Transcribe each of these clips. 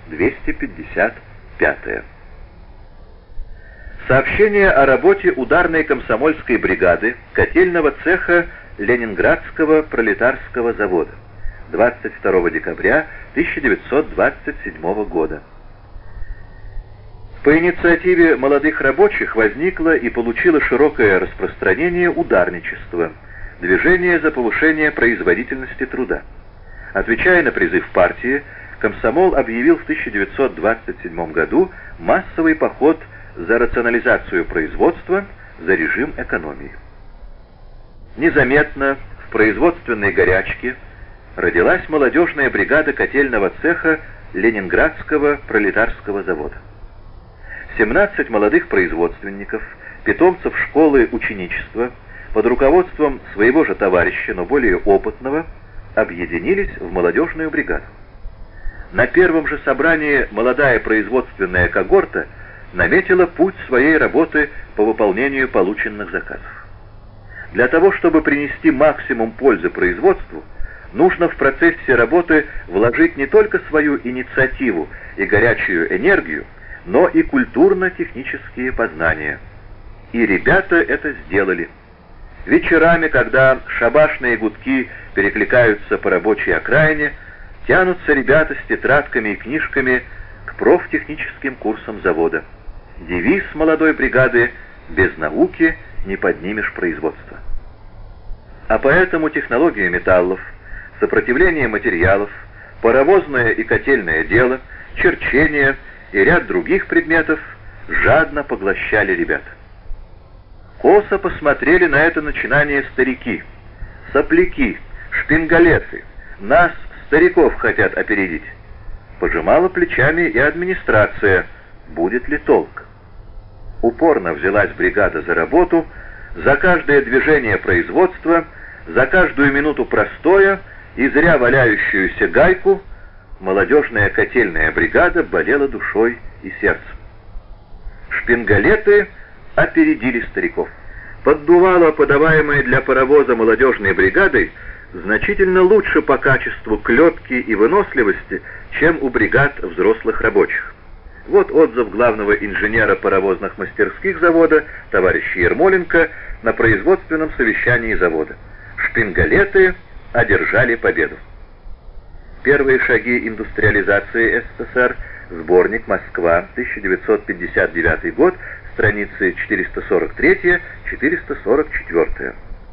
255. Сообщение о работе ударной комсомольской бригады котельного цеха Ленинградского пролетарского завода 22 декабря 1927 года. По инициативе молодых рабочих возникло и получило широкое распространение ударничество, движение за повышение производительности труда. Отвечая на призыв партии, комсомол объявил в 1927 году массовый поход за рационализацию производства, за режим экономии. Незаметно в производственной горячке родилась молодежная бригада котельного цеха Ленинградского пролетарского завода. 17 молодых производственников, питомцев школы ученичества, под руководством своего же товарища, но более опытного, объединились в молодежную бригаду. На первом же собрании молодая производственная когорта наметила путь своей работы по выполнению полученных заказов. Для того, чтобы принести максимум пользы производству, нужно в процессе работы вложить не только свою инициативу и горячую энергию, но и культурно-технические познания. И ребята это сделали. Вечерами, когда шабашные гудки перекликаются по рабочей окраине, тянутся ребята с тетрадками и книжками к профтехническим курсам завода. Девиз молодой бригады «Без науки не поднимешь производство». А поэтому технология металлов, сопротивление материалов, паровозное и котельное дело, черчение и ряд других предметов жадно поглощали ребята. Косо посмотрели на это начинание старики, сопляки, шпингалеты. Нас, стариков, хотят опередить. Пожимала плечами и администрация. Будет ли толк? Упорно взялась бригада за работу, за каждое движение производства, за каждую минуту простоя и зря валяющуюся гайку молодежная котельная бригада болела душой и сердцем. Шпингалеты опередили стариков. Поддувало, подаваемое для паровоза молодежной бригадой, значительно лучше по качеству клепки и выносливости, чем у бригад взрослых рабочих. Вот отзыв главного инженера паровозных мастерских завода, товарища Ермоленко, на производственном совещании завода. Шпингалеты одержали победу. Первые шаги индустриализации СССР, сборник «Москва», 1959 год, страницы 443-444.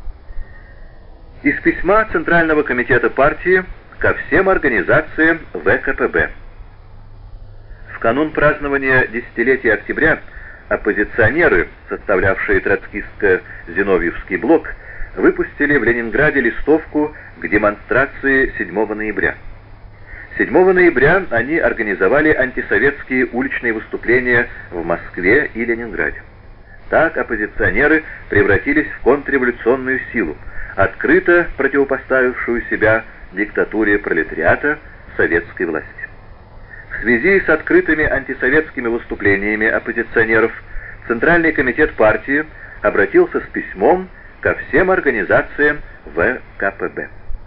Из письма Центрального комитета партии ко всем организациям ВКПБ. В канун празднования десятилетия октября оппозиционеры, составлявшие троцкистско-зиновьевский блок, выпустили в Ленинграде листовку к демонстрации 7 ноября. 7 ноября они организовали антисоветские уличные выступления в Москве и Ленинграде. Так оппозиционеры превратились в контрреволюционную силу, открыто противопоставившую себя диктатуре пролетариата советской власти. В связи с открытыми антисоветскими выступлениями оппозиционеров Центральный комитет партии обратился с письмом ко всем организациям ВКПБ.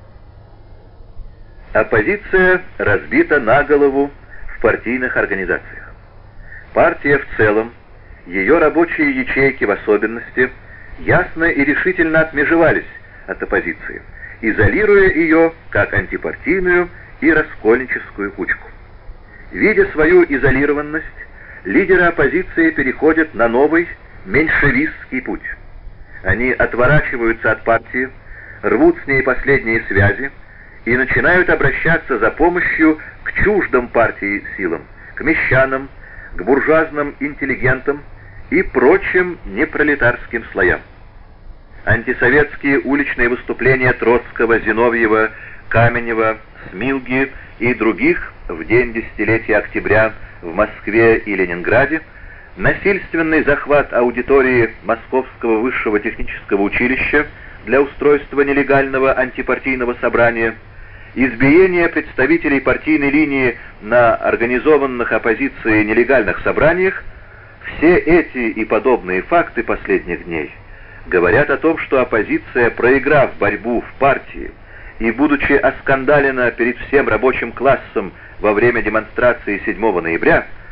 Оппозиция разбита на голову в партийных организациях. Партия в целом, ее рабочие ячейки в особенности, ясно и решительно отмежевались от оппозиции, изолируя ее как антипартийную и раскольническую кучку. Видя свою изолированность, лидеры оппозиции переходят на новый меньшевистский путь. Они отворачиваются от партии, рвут с ней последние связи и начинают обращаться за помощью к чуждым партии силам, к мещанам, к буржуазным интеллигентам и прочим непролетарским слоям. Антисоветские уличные выступления Троцкого, Зиновьева, Каменева, Смилги и других в день десятилетия октября в Москве и Ленинграде, насильственный захват аудитории Московского высшего технического училища для устройства нелегального антипартийного собрания, избиение представителей партийной линии на организованных оппозицией нелегальных собраниях, все эти и подобные факты последних дней говорят о том, что оппозиция, проиграв борьбу в партии и, будучи оскандалена перед всем рабочим классом во время демонстрации 7 ноября,